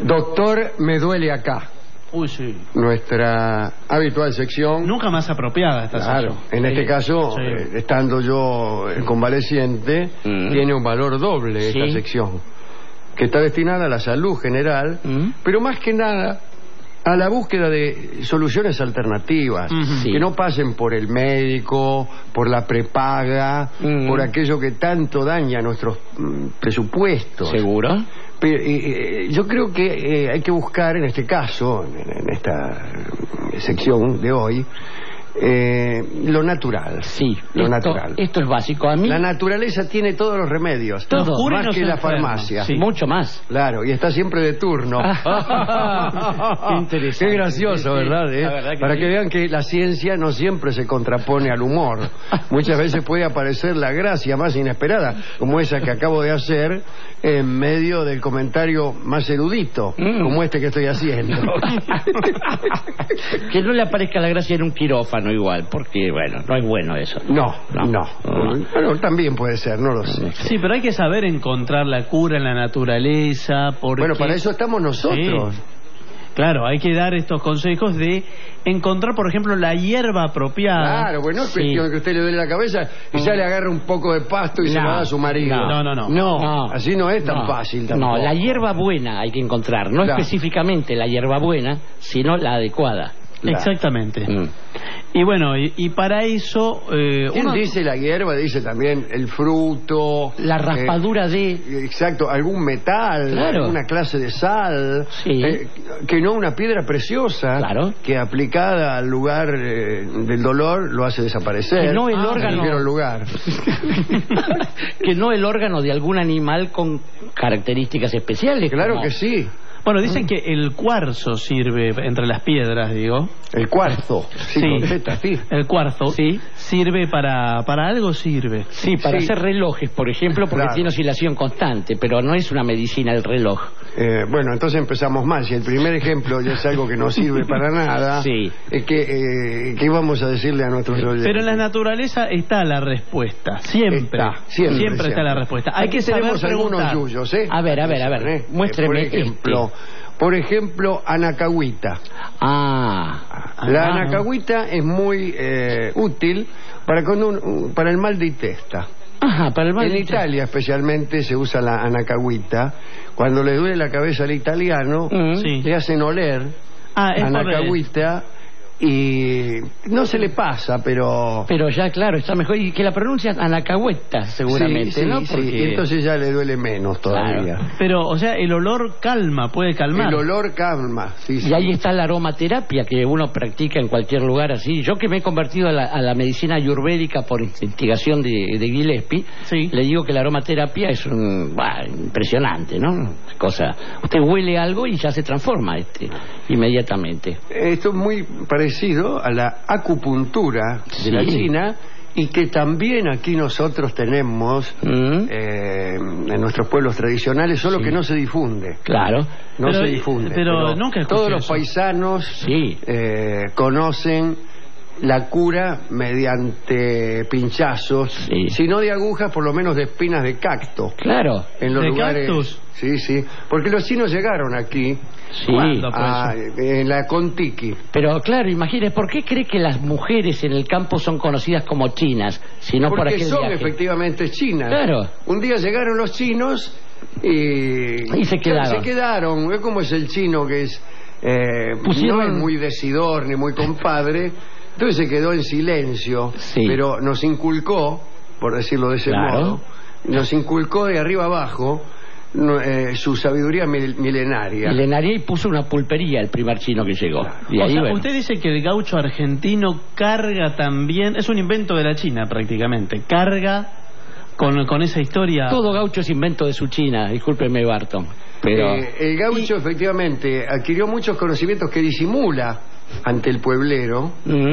Doctor, me duele acá. Uy, sí. Nuestra habitual sección. Nunca más apropiada esta sección. Claro, en este caso, estando yo convaleciente, tiene un valor doble esta sección, que está destinada a la salud general, pero más que nada a la búsqueda de soluciones alternativas, que no pasen por el médico, por la prepaga, por aquello que tanto daña nuestros presupuestos. ¿Seguro? Yo creo que hay que buscar, en este caso, en esta sección de hoy, lo natural. Sí, lo natural. Esto es básico. A mí la naturaleza tiene todos los remedios, más que la farmacia. Sí. Mucho más. Claro, y está siempre de turno. Qué interesante. Qué gracioso, ¿verdad? Para que vean que la ciencia no siempre se contrapone al humor. Muchas veces puede aparecer la gracia más inesperada, como esa que acabo de hacer en medio del comentario más erudito, como este que estoy haciendo. Que no le aparezca la gracia en un quirófano igual, porque bueno, no es bueno eso. No. Bueno, también puede ser, no lo sé. Sí, pero hay que saber encontrar la cura en la naturaleza. Porque... Bueno, para eso estamos nosotros. Sí. Claro, hay que dar estos consejos de encontrar, por ejemplo, la hierba apropiada. Claro, bueno, no es cuestión de que usted le duele la cabeza y ya le agarra un poco de pasto y se lo da a su marido. No, así no es tan fácil tampoco. No, la hierba buena hay que encontrar, no específicamente la hierba buena, sino la adecuada. Exactamente. Y bueno, y para eso... ¿Quién dice la hierba? Dice también el fruto... La raspadura Exacto, algún metal, alguna clase de sal, que no una piedra preciosa, que aplicada al lugar del dolor lo hace desaparecer. Que no el órgano... lugar. Que no el órgano de algún animal con características especiales. Claro que sí. Bueno, dicen que el cuarzo sirve entre las piedras, digo. El cuarzo, el cuarzo sirve para algo sirve. Sí, para hacer relojes, por ejemplo, porque tiene oscilación constante, pero no es una medicina el reloj. Bueno, entonces empezamos mal. Si el primer ejemplo ya es algo que no sirve para nada, ¿qué vamos a decirle a nuestros oyentes? Pero en la naturaleza está la respuesta, siempre está la respuesta. Hay que saber algunos yuyos, A ver, muéstreme. Por ejemplo, anacahuita. La anacahuita es muy útil para el mal de testa. En Italia especialmente se usa la anacahuita. Cuando le duele la cabeza al italiano, le hacen oler anacahuita y no se le pasa, pero ya claro, está mejor. Y que la pronuncia anacahueta seguramente, ¿no? Porque... entonces ya le duele menos todavía. Pero, o sea, el olor calma, puede calmar. El olor calma, Y ahí está la aromaterapia que uno practica en cualquier lugar así. Yo que me he convertido a la medicina ayurvédica por investigación de Gillespie, le digo que la aromaterapia es impresionante, ¿no? Usted huele algo y ya se transforma inmediatamente. Esto es muy parecido a la acupuntura de la China, y que también aquí nosotros tenemos en nuestros pueblos tradicionales, solo que no se difunde. No se difunde. Pero nunca todos los paisanos conocen la cura mediante pinchazos, si no de agujas, por lo menos de espinas de cacto. En los lugares. Cactus. Porque los chinos llegaron aquí en la Contiki. Pero claro, imagínese, ¿por qué cree que las mujeres en el campo son conocidas como chinas? Porque son efectivamente chinas. Un día llegaron los chinos y se quedaron. ¿Ves cómo es el chino, que es no es muy decidor ni muy compadre? Entonces se quedó en silencio, pero nos inculcó, por decirlo de ese modo, nos inculcó de arriba abajo su sabiduría milenaria. Y puso una pulpería el primer chino que llegó. Y ahí, usted dice que el gaucho argentino carga también, es un invento de la China prácticamente, carga con esa historia. Todo gaucho es invento de su China, discúlpeme, Barton. Pero el gaucho efectivamente adquirió muchos conocimientos que disimula ante el pueblero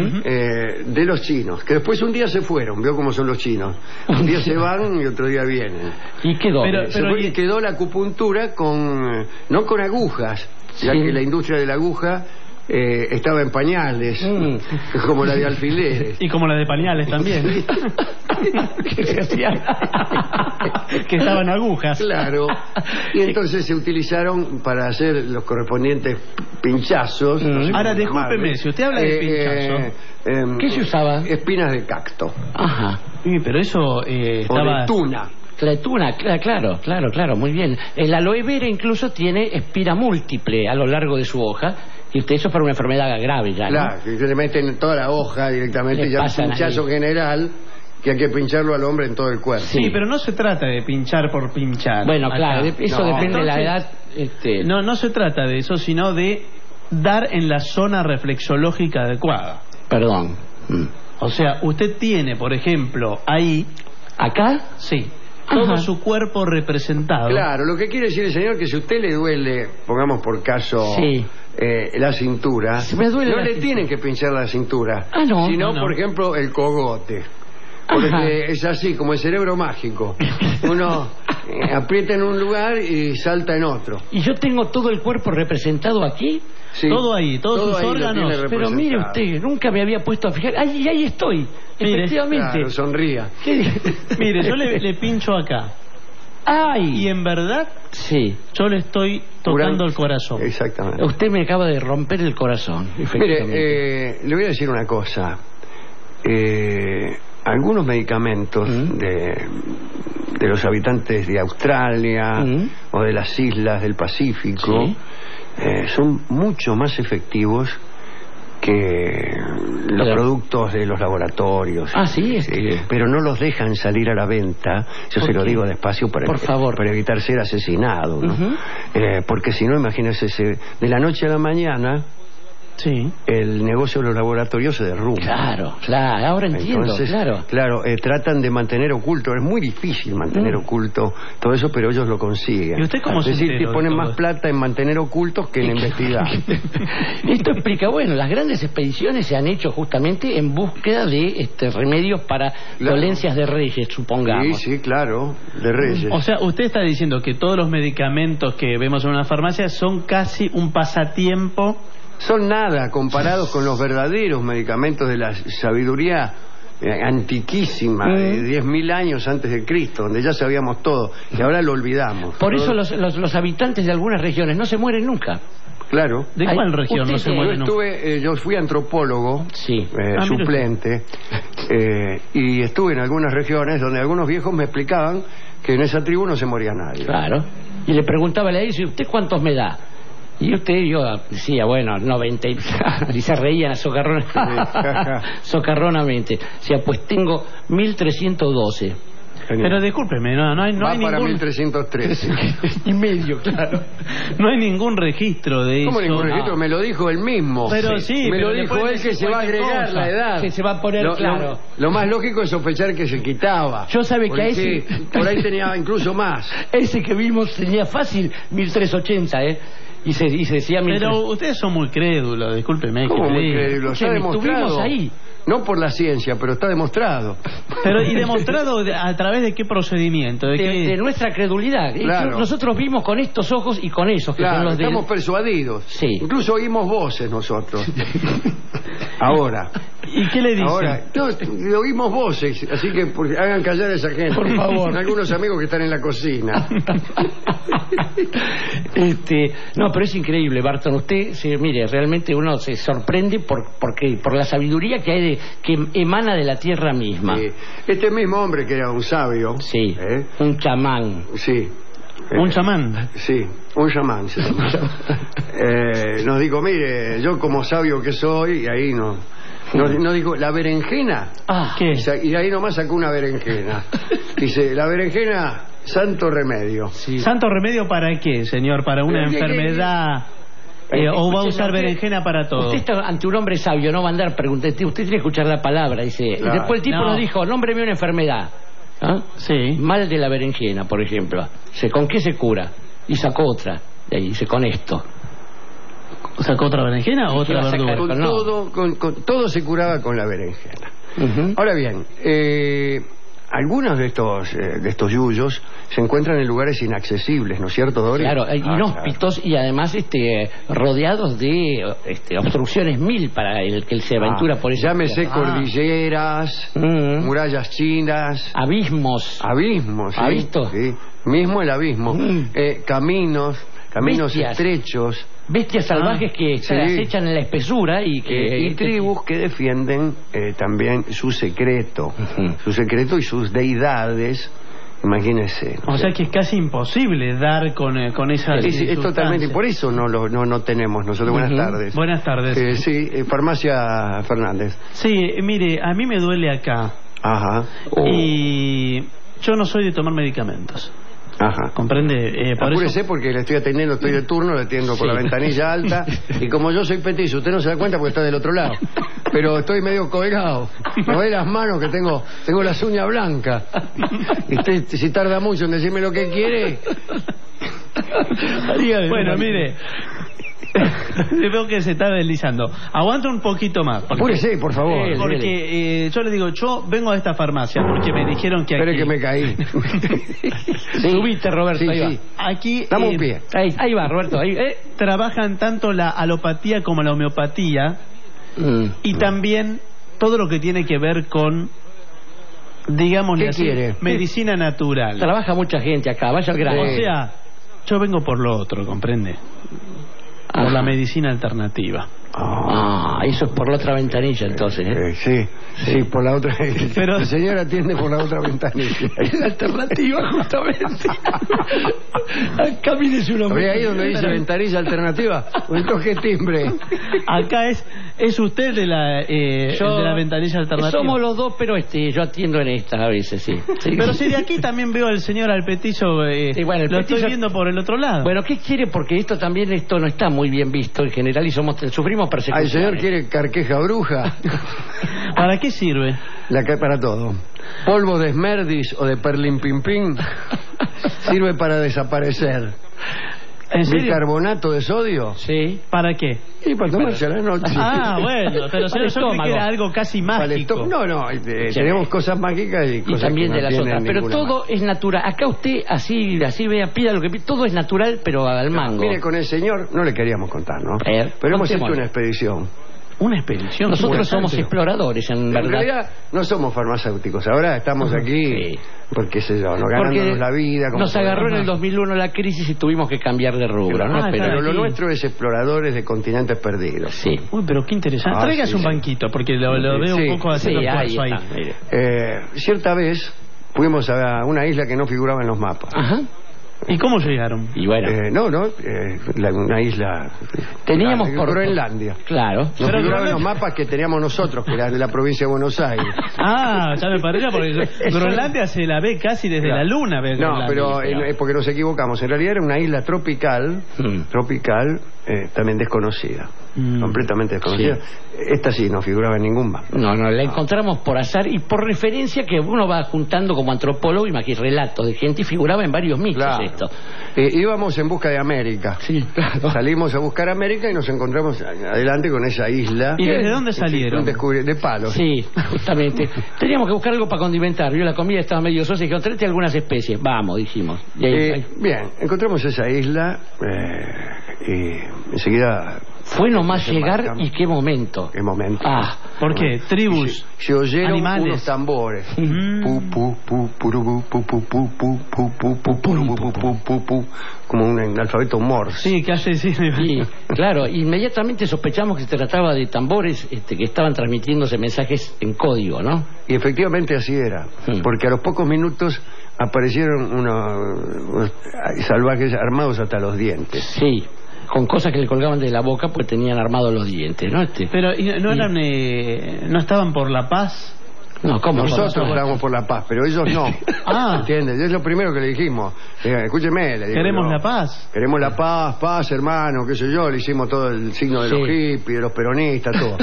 de los chinos, que después un día se fueron. Vio cómo son los chinos, un día se van y otro día vienen. Y quedó quedó la acupuntura no con agujas, ya que la industria de la aguja estaba en pañales, como la de alfileres y como la de pañales también. que se hacía que estaban agujas. Claro. Y entonces se utilizaron para hacer los correspondientes pinchazos. No sé Ahora, cómo discúlpeme, llamarle. si usted habla de pinchazo, ¿qué se usaba? Espinas de cacto. Ajá. sí, pero eso estaba... O de tuna. La tuna, claro, muy bien. El aloe vera incluso tiene espina múltiple a lo largo de su hoja. Y usted, eso es para una enfermedad grave ya, ¿no? Claro, que se le meten toda la hoja directamente, Le ya un pasan pinchazo ahí. general, que hay que pincharlo al hombre en todo el cuerpo. Sí, pero no se trata de pinchar por pinchar. Bueno, acá. claro, eso No. depende de la Entonces, edad. No se trata de eso, sino de dar en la zona reflexológica adecuada. Perdón. O sea, usted tiene, por ejemplo, ahí, ¿Acá? sí, todo Ajá. su cuerpo representado. Claro, lo que quiere decir el señor que si a usted le duele, pongamos por caso, Sí. la cintura, Si me duele no la le cintura. tienen que pinchar la cintura, Ah, no. sino, No. por ejemplo, el cogote. Porque Ajá. es así, como el cerebro mágico. Uno aprieta en un lugar y salta en otro. ¿Y yo tengo todo el cuerpo representado aquí? Sí. Todo ahí, todos sus ahí lo órganos. tiene Pero mire representado. usted, nunca me había puesto a fijar. Ahí estoy, Mire, efectivamente. Claro, sonría. ¿Qué? Mire, yo le pincho acá. ¡Ay! Y en verdad, Sí. yo le estoy tocando el corazón. Exactamente. Usted me acaba de romper el corazón, efectivamente. Mire, le voy a decir una cosa. Algunos medicamentos de los habitantes de Australia o de las islas del Pacífico Sí. son mucho más efectivos que los Pero- productos de los laboratorios. Ah, sí, pero no los dejan salir a la venta. Yo ¿Por se lo qué? digo despacio para, Por favor. para evitar ser asesinado, ¿no? Ujú. Porque si no, imagínese, de la noche a la mañana Sí. el negocio de los laboratorios se derrumba. Claro, ahora entiendo, Entonces, claro. tratan de mantener oculto. Es muy difícil mantener oculto todo eso, pero ellos lo consiguen. ¿Y usted cómo es se decir, enteró que de ponen todo más eso? plata en mantener ocultos que en investigar. Esto explica, bueno, las grandes expediciones se han hecho justamente en búsqueda de remedios para Claro. dolencias de reyes, supongamos. Sí, claro, de Reyes. O sea, usted está diciendo que todos los medicamentos que vemos en una farmacia son casi un pasatiempo. Son nada comparados con los verdaderos medicamentos de la sabiduría antiquísima, de 10.000 años antes de Cristo, donde ya sabíamos todo, y ahora lo olvidamos. Por eso los habitantes de algunas regiones no se mueren nunca. Claro. ¿De Ay, cuál región usted no se que- muere nunca? Yo fui antropólogo, Sí. mire suplente, y estuve en algunas regiones donde algunos viejos me explicaban que en esa tribu no se moría nadie. Claro. Y le preguntaba a la dice, ¿usted cuántos me da? Y yo decía, bueno, 90. Y se reían socarronamente. O sea, pues tengo 1312. Pero discúlpeme, no hay Va para ningún 1313. Y medio, claro. no hay ningún registro de ¿Cómo eso. ningún registro? Me lo dijo él mismo. Pero sí, me pero lo le dijo pueden él que decir se va a cualquier agregar cosa. la edad. Que se va a poner claro. Lo más lógico es sospechar que se quitaba. Yo sabe que a Porque ese- por ahí tenía incluso más. Ese que vimos tenía fácil 1380, y se decía 1300. Pero ustedes son muy crédulos, discúlpeme. ¿Cómo que muy le diga. creíble? Está Escúcheme, demostrado. estuvimos ahí. No por la ciencia, pero está demostrado. Pero ¿y demostrado a través de qué procedimiento? De nuestra credulidad. Claro. Nosotros vimos con estos ojos y con esos, que son Claro, los de... estamos persuadidos. Sí. Incluso oímos voces nosotros. Ahora. ¿Y qué le dicen? Ahora, no, oímos voces, así que hagan callar a esa gente. Por favor. Son algunos amigos que están en la cocina. No, pero es increíble, Barton. Usted, mire, realmente uno se sorprende por la sabiduría que hay que emana de la tierra misma. Este mismo hombre que era un sabio. Sí, un chamán. Sí. Un chamán. Sí, un chamán se llama. Nos dijo, mire, yo como sabio que soy, y ahí no dijo, la berenjena. ¿Qué? Y ahí nomás sacó una berenjena. Dice, la berenjena, santo remedio. Sí. ¿Santo remedio para qué, señor? ¿Para una Pero, enfermedad? ¿O va a usar Usted- berenjena para todo? Usted está ante un hombre sabio, no va a andar preguntando. Usted tiene que escuchar la palabra, dice. Claro. Después el tipo No. nos dijo, nómbreme una enfermedad. ¿Ah? Sí. Mal de la berenjena, por ejemplo. ¿Con qué se cura? Y sacó otra. Y ahí dice, con esto. ¿Sacó otra berenjena o ¿Y qué otra va a sacar? verdura? Con No. todo se curaba con la berenjena. Ujú. Ahora bien, algunos de estos yuyos se encuentran en lugares inaccesibles, ¿no es cierto, Doris? Claro, inhóspitos, claro. Y además rodeados de obstrucciones mil para el que se aventura por esa llámese cordilleras, murallas chinas, abismos, ¿sí? ¿Ha visto? Sí. Mismo el abismo, caminos bestias estrechos, bestias salvajes que se acechan en la espesura y tribus que defienden también su secreto y sus deidades. Imagínese. O sea que es casi imposible dar con esa es totalmente, por eso no tenemos nosotros. Buenas tardes. Buenas tardes. Sí, Farmacia Fernández. Sí, mire, a mí me duele acá. Ajá. Y yo no soy de tomar medicamentos. Ajá. ¿Comprende? Apúrese porque le estoy atendiendo, estoy de turno, le atiendo por la ventanilla alta. Y como yo soy petizo, usted no se da cuenta porque está del otro lado. Pero estoy medio colgado. ¿No ve las manos que tengo las uñas blancas? Y usted, si tarda mucho en decirme lo que quiere. Bueno, mire. Veo que se está deslizando. Aguanta un poquito más. Apúrese, por favor. Porque yo le digo, yo vengo a esta farmacia porque me dijeron que aquí... Espere que me caí. Subiste, Roberto, ahí va. Aquí... Dame un pie. Ahí va, Roberto. Trabajan tanto la alopatía como la homeopatía y también todo lo que tiene que ver con, digámosle así, medicina natural. Trabaja mucha gente acá, vaya al grano. O sea, yo vengo por lo otro, ¿comprende? Por la medicina alternativa. Eso es por la otra ventanilla, entonces, Sí, por la otra. Pero el señor atiende por la otra ventanilla. Es la alternativa, justamente. Camínese uno. Ve ahí donde dice ventanilla alternativa, un toque timbre. Acá es usted de la ventanilla alternativa. Somos los dos, pero yo atiendo en esta a veces, sí. Pero si de aquí también veo al señor Alpetizo, bueno, lo estoy viendo por el otro lado. Bueno, ¿qué quiere? Porque esto no está muy bien visto en general y sufrimos persecución. ¿El señor quiere carqueja bruja? ¿Para qué sirve? Para todo. Polvo de esmerdis o de perlimpimpín sirve para desaparecer. ¿En serio? ¿Bicarbonato de sodio? Sí. ¿Para qué? Y para tomarse a la noche. Bueno, pero yo creí que era algo casi mágico. No, tenemos cosas mágicas y cosas también que de las otras. Pero todo es natural. Acá usted así vea, pida lo que pida. Todo es natural, pero al mango. Mire, con el señor no le queríamos contar, ¿no? Pero hemos hecho una expedición. Una expedición. Nosotros somos exploradores, en verdad. En realidad no somos farmacéuticos. Ahora estamos aquí, porque ganándonos la vida. Nos agarró en el 2001 la crisis y tuvimos que cambiar de rubro, ¿no? Pero lo nuestro es exploradores de continentes perdidos. Sí. Uy, pero qué interesante. Tráigase un banquito, porque lo veo un poco haciendo esfuerzo ahí. Cierta vez fuimos a una isla que no figuraba en los mapas. Ajá. ¿Y cómo llegaron? Y bueno, una isla. Teníamos por Groenlandia. Claro. No figuraban en los mapas que teníamos nosotros, que era de la provincia de Buenos Aires. Ya me parecía, porque Groenlandia se la ve casi desde la luna. No, pero es porque nos equivocamos. En realidad era una isla tropical, también desconocida. Completamente desconocida. Esta sí no figuraba en ningún mapa. No, la encontramos por azar y por referencia que uno va juntando como antropólogo, imagínate, relatos de gente y figuraba en varios mitos esto. Íbamos en busca de América. Sí, claro. Salimos a buscar América y nos encontramos adelante con esa isla. ¿Y desde dónde salieron? De Palos. Sí, justamente. Teníamos que buscar algo para condimentar. La comida estaba medio sosa y dijeron, tráete algunas especies. Vamos, dijimos. Y ahí. Bien, encontramos esa isla y enseguida... Fue nomás llegar y qué momento. ¿Qué momento? ¿Por qué? Tribus, se oyeron animales, unos tambores. Como un alfabeto Morse. Sí, que hace claro, inmediatamente sospechamos que se trataba de tambores que estaban transmitiéndose mensajes en código, ¿no? Y efectivamente así era, porque a los pocos minutos aparecieron unos salvajes armados hasta los dientes. Sí, con cosas que le colgaban de la boca, pues tenían armados los dientes, ¿no? Pero no estaban por la paz. No, ¿cómo? Nosotros estábamos por la paz, pero ellos no. ¿Entiendes? Es lo primero que le dijimos. Escúcheme, le digo. Queremos la paz. Queremos la paz, hermano, qué sé yo. Le hicimos todo el signo de los hippies, de los peronistas, todo.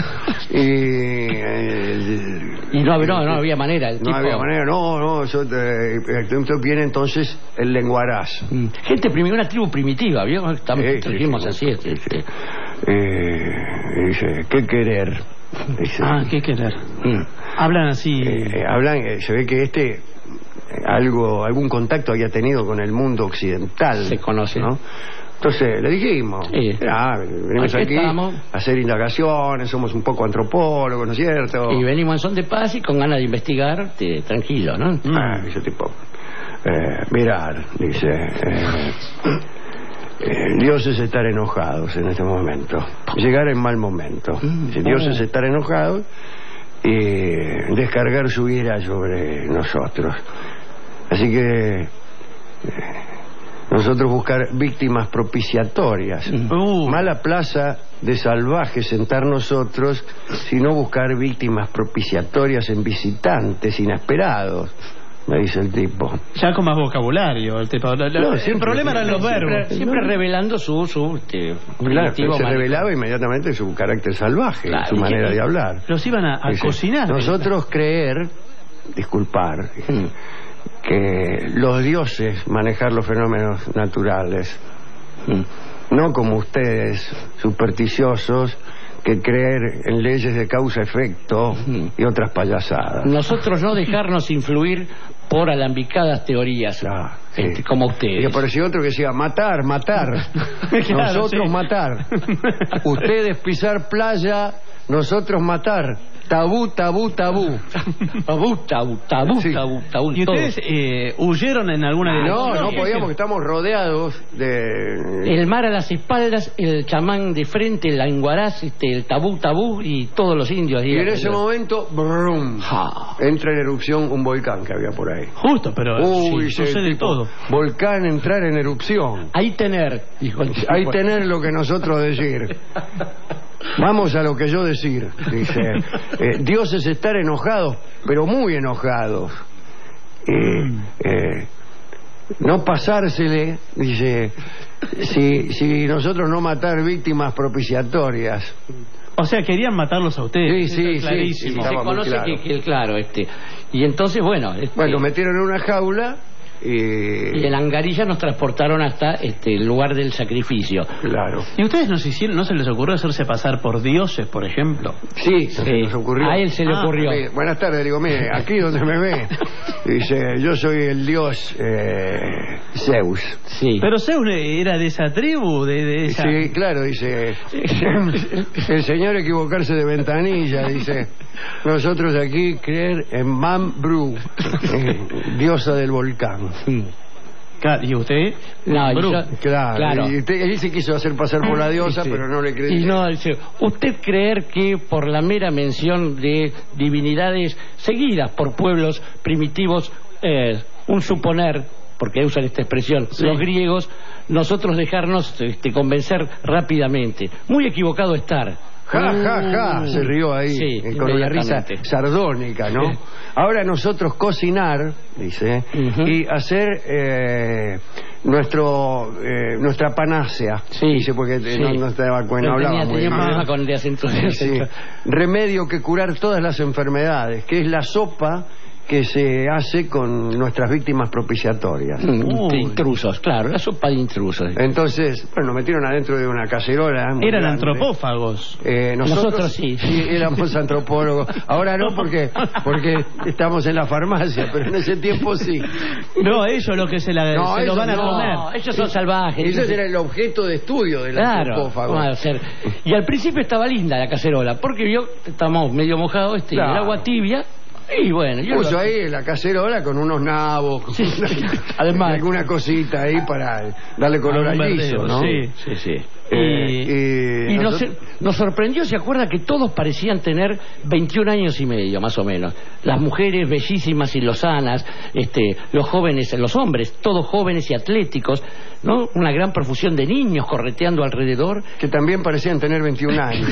Y no había manera. No había manera, no. Entonces viene entonces el lenguaraz. Gente una tribu primitiva, ¿vio? Trajimos así. Dice, ¿qué querer? Dice, ¿qué querer? Hablan así. Se ve que algún contacto había tenido con el mundo occidental. Se conoce, ¿no? Entonces le dijimos, venimos aquí a hacer indagaciones, somos un poco antropólogos, ¿no es cierto? Y venimos en son de paz y con ganas de investigar, tranquilo, ¿no? Dice tipo, mirar, dice, Dios es estar enojados en este momento, llegar en mal momento. Dice, Dios es estar enojados y descargar su ira sobre nosotros. Así que nosotros buscar víctimas propiciatorias. Mala plaza de salvajes sentar nosotros, sino buscar víctimas propiciatorias en visitantes inesperados, me dice el tipo. Ya con más vocabulario el tipo. El problema eran los verbos. Siempre revelando su claro, se revelaba inmediatamente su carácter salvaje, su manera de hablar. Los iban a cocinar. Nosotros creer, disculpar, que los dioses manejar los fenómenos naturales, no como ustedes, supersticiosos, que creer en leyes de causa-efecto y otras payasadas. Nosotros no dejarnos influir por alambicadas teorías, como ustedes. Y apareció otro que decía, matar. Claro, nosotros matar. Ustedes pisar playa, nosotros matar. Tabú. Sí. tabú. ¿Y ustedes huyeron en alguna de las... No podíamos, porque estamos rodeados de... El mar a las espaldas, el chamán de frente, el anguaraz, el tabú y todos los indios. Y en ese momento, brum, entra en erupción un volcán que había por ahí. Justo, pero sucede todo. Volcán entrar en erupción. Ahí tener, dijo el tipo. Ahí tener lo que nosotros decir. Vamos a lo que yo decir, dice. Dios es estar enojados, pero muy enojados. No pasársele, dice, si nosotros no matar víctimas propiciatorias. O sea, querían matarlos a ustedes. Sí, clarísimo. Se conoce claro. Y entonces, bueno, metieron en una jaula. Y en Angarilla nos transportaron hasta el lugar del sacrificio. Claro. ¿Y ustedes no se les ocurrió hacerse pasar por dioses, por ejemplo? Sí, nos ocurrió. A él se le ocurrió. Buenas tardes, digo, mire, aquí donde me ve, dice, yo soy el dios Zeus. Sí. Pero Zeus era de esa tribu, de esa... Sí, claro, dice, el señor equivocarse de ventanilla, dice, nosotros aquí creer en Mam-Bru, diosa del volcán. ¿Y usted? No, claro. Y él se quiso hacer pasar por la diosa, pero no le creyó. Y no, usted creer que por la mera mención de divinidades seguidas por pueblos primitivos, un suponer, porque usan esta expresión, los griegos, nosotros dejarnos convencer rápidamente. Muy equivocado estar. Se rió ahí, con una risa sardónica, ¿no? Ahora nosotros cocinar, dice, y hacer nuestra panacea, dice, porque no estaba no hablaba muy bien. Con el acento. Remedio que curar todas las enfermedades, que es la sopa que se hace con nuestras víctimas propiciatorias. Intrusos, claro, la sopa de intrusos. Entonces, nos metieron adentro de una cacerola. Eran antropófagos. Nosotros sí, éramos antropólogos. Ahora no, porque estamos en la farmacia, pero en ese tiempo sí. No, ellos lo que se lo van a comer. Ellos son salvajes. Ese era el objeto de estudio del antropófago. Y al principio estaba linda la cacerola, porque estamos medio mojados, el agua tibia. Y bueno, yo puso ahí la cacerola con unos nabos, además alguna cosita ahí para darle color al guiso, ¿no? Sí. Y nos sorprendió, ¿se acuerda? Que todos parecían tener 21 años y medio, más o menos. Las mujeres bellísimas y lozanas, los jóvenes, los hombres, todos jóvenes y atléticos, ¿no? Una gran profusión de niños correteando alrededor. Que también parecían tener 21 años.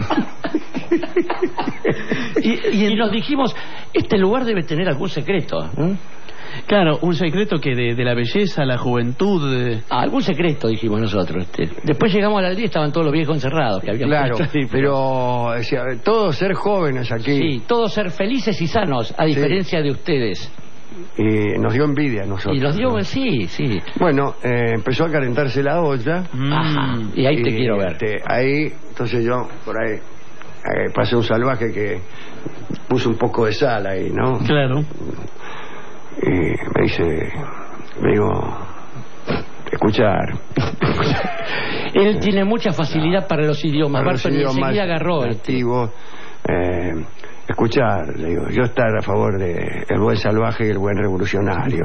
y nos dijimos, este lugar debe tener algún secreto. Claro, un secreto que de la belleza, la juventud... algún secreto, dijimos nosotros. Después llegamos a la aldea y estaban todos los viejos encerrados. Que había pero todos ser jóvenes aquí. Sí, todos ser felices y sanos, a diferencia de ustedes. Y nos dio envidia a nosotros. Y nos dio, ¿no? Sí. Bueno, empezó a calentarse la olla. Ajá, y ahí te quiero ver. Ahí, entonces yo, por ahí, pasé un salvaje que puso un poco de sal ahí, ¿no? Claro. Y me dice, le digo, escuchar. Él tiene mucha facilidad para los idiomas. Barton enseguida agarró activo. Escuchar, le digo, yo estar a favor de el buen salvaje y el buen revolucionario.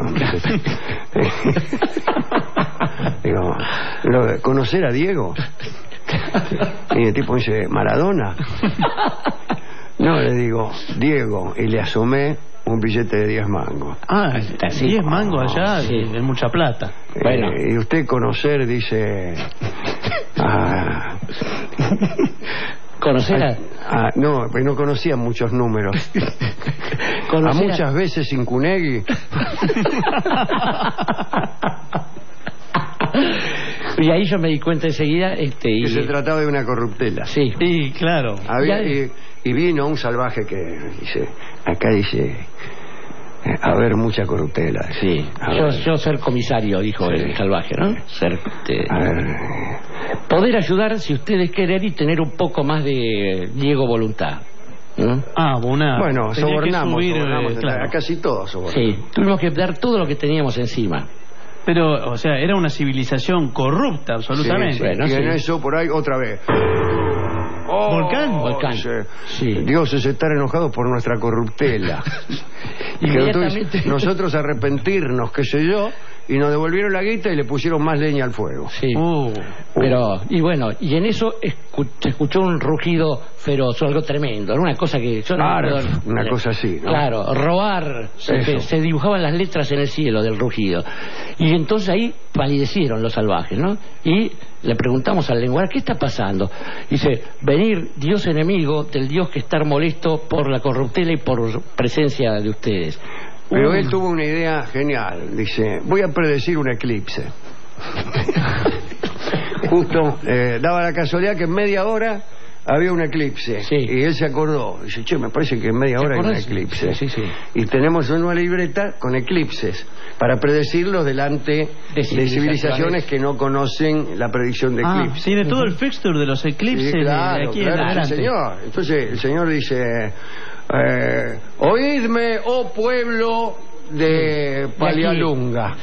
Digo, ¿conocer a Diego? Y el tipo dice, ¿Maradona? No, le digo, Diego, y le asomé un billete de 10 mangos. Ah, 10 mangos allá, sí, es mucha plata. Bueno. Y usted conocer, dice... ¿Conocer no, pues no conocía muchos números. A muchas veces sin Cunegui. Y ahí yo me di cuenta enseguida que se trataba de una corruptela. Sí, claro. Y vino un salvaje que dice, acá dice, a ver, mucha corruptela. Sí, yo ser comisario, dijo el salvaje, ¿no? A ver, poder ayudar si ustedes quieren y tener un poco más de Diego voluntad. Bueno, sobornamos claro. A casi todos sobornamos. Sí, tuvimos que dar todo lo que teníamos encima. Pero, o sea, era una civilización corrupta, absolutamente. Sí. Bueno, y en eso, por ahí, otra vez. ¿Volcán? Sí. Dioses estar enojados por nuestra corruptela. Y nosotros arrepentirnos, qué sé yo, y nos devolvieron la guita y le pusieron más leña al fuego. Sí. Pero, y bueno, y en eso se escuchó un rugido feroz, algo tremendo, una cosa que yo una cosa así, ¿no? Claro, robar, se dibujaban las letras en el cielo del rugido. Y entonces ahí palidecieron los salvajes, ¿no? Y le preguntamos al lenguaje, ¿qué está pasando? Dice, venir Dios enemigo del Dios que está molesto por la corruptela y por presencia de ustedes. Pero él tuvo una idea genial. Dice, voy a predecir un eclipse. Justo daba la casualidad que en media hora había un eclipse. Sí. Y él se acordó. Dice, me parece que en media hora hay un eclipse. Sí. Y tenemos una libreta con eclipses para predecirlos delante de civilizaciones que no conocen la predicción de eclipses. Tiene todo el fixture de los eclipses de aquí en adelante. Señor. Entonces el señor dice, oídme, oh pueblo de Palialunga.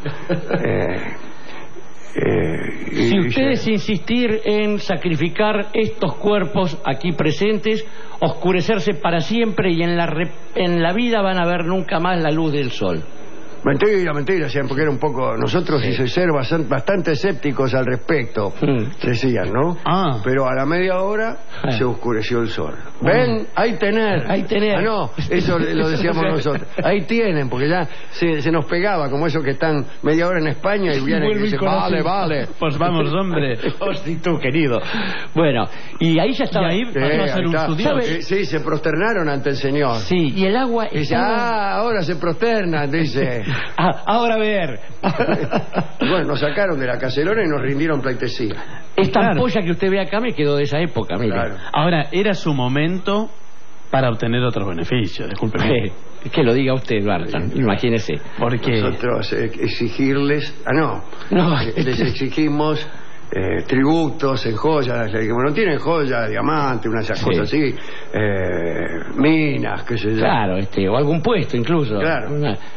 Si ustedes insistir en sacrificar estos cuerpos aquí presentes, oscurecerse para siempre y en la vida van a ver nunca más la luz del sol. Mentira, porque era un poco... Nosotros y ser bastante escépticos al respecto, decían, ¿no? Pero a la media hora se oscureció el sol. ¿Ven? Ahí tener. No, eso lo decíamos nosotros. Ahí tienen, porque ya se nos pegaba, como esos que están media hora en España y vienen y dicen, vale. Pues vamos, hombre. Hostia, tú, querido. Bueno, y ahí ya estaba. Y ahí pasó a ser un judío. Sí, se prosternaron ante el Señor. Sí, y el agua... Dice, ahora se prosternan, dice... ahora a ver. Bueno, nos sacaron de la caserona y nos rindieron pleitesía. Esta ampolla que usted ve acá me quedó de esa época, mire. Claro. Ahora, era su momento para obtener otros beneficios, discúlpeme. Que lo diga usted, Barton, imagínese. Porque nosotros exigirles... les exigimos... tributos en joyas, como no tienen joyas, diamantes, unas cosas así, minas, qué sé yo. Claro, o algún puesto incluso. Claro.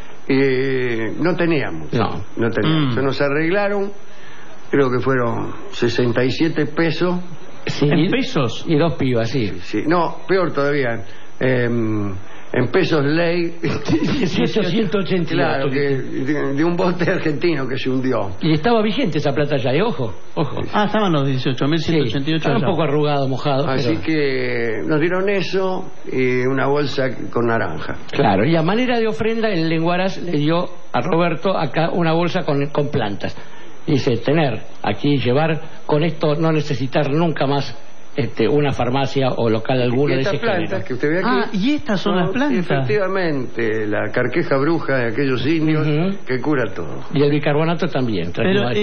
No teníamos. No teníamos. Se nos arreglaron, creo que fueron 67 pesos. Sí, ¿en pesos? Y 2 pibas, sí. No, peor todavía. En pesos ley 1888. Claro, de un bote argentino que se hundió. Y estaba vigente esa plata ya, ojo. Estaban los 18.188. Estaba un poco arrugado, mojado. Así que nos dieron eso y una bolsa con naranja. Claro, y a manera de ofrenda el lenguaraz le dio a Roberto acá una bolsa con plantas. Dice, llevar, con esto no necesitar nunca más una farmacia o local alguno de ese plantas que usted ve aquí. Y estas son las plantas. Efectivamente, la carqueja bruja de aquellos indios que cura todo. Y el bicarbonato también.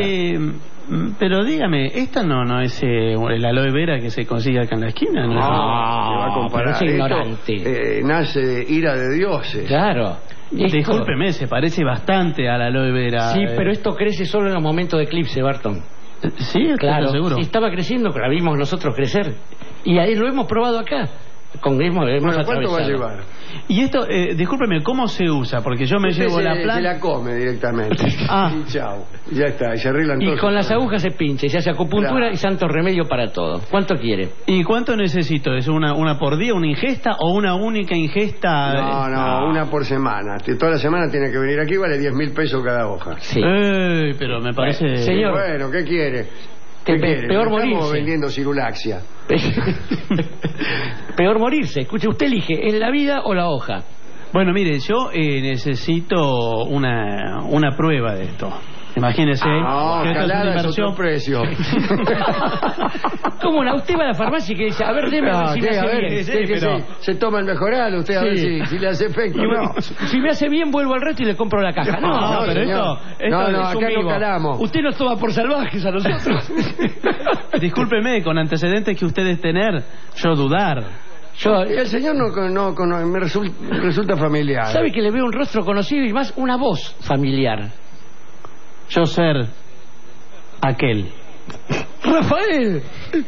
Pero dígame, esta no es el aloe vera que se consigue acá en la esquina, ¿no? Va a comparar. Pero es ignorante. Nace de ira de dioses. Claro. Discúlpeme, se parece bastante al aloe vera. Sí, pero esto crece solo en los momentos de eclipse, Barton. Sí, claro, seguro. Si estaba creciendo, la vimos nosotros crecer. Y ahí lo hemos probado acá. ¿Cuánto va a llevar? Y esto, discúlpeme, ¿cómo se usa? Porque yo me llevo la planta... se la come directamente. Y chao. Ya está, y se arreglan todos. Y con las agujas se pincha y se hace acupuntura y santo remedio para todo. ¿Cuánto quiere? ¿Y cuánto necesito? ¿Es una por día, una ingesta o una única ingesta? No, una por semana. Toda la semana tiene que venir aquí, vale 10.000 pesos cada hoja. Sí. Pero me parece... Señor. Bueno, ¿qué quiere? Peor morirse. Estamos vendiendo cirulaxia. Peor morirse. Escuche, usted elige, ¿en la vida o la hoja? Bueno, mire, yo necesito una prueba de esto. Imagínese. Calada es otro precio. ¿Cómo no? Usted va a la farmacia y que dice, a ver, deme si me hace bien. Se toma el mejoral, usted a ver si le hace efecto. Si me hace bien, vuelvo al resto y le compro la caja. No, pero esto acá no calamos. Usted nos toma por salvajes a nosotros. Discúlpeme, con antecedentes que ustedes tener, yo dudar. El señor no me resulta familiar. ¿Sabe que le veo un rostro conocido y más una voz familiar? Yo ser aquel. Rafael.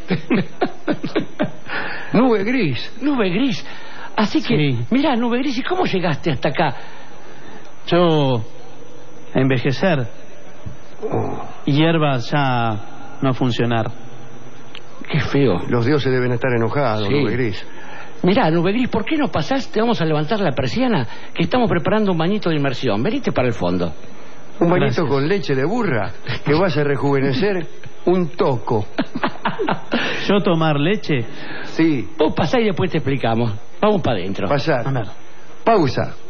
Nube gris. Nube gris. Así que, mirá, Nube gris, ¿y cómo llegaste hasta acá? Yo envejecer. Hierba ya no funcionar. Qué feo. Los dioses deben estar enojados, Nube gris. Mirá, Nube gris, ¿por qué no pasaste? Vamos a levantar la persiana, que estamos preparando un bañito de inmersión. Venite para el fondo. Un bañito con leche de burra que vas a rejuvenecer un toco. ¿Yo tomar leche? Sí. Vos pasá y después te explicamos. Vamos para adentro. Pasar. Pausa.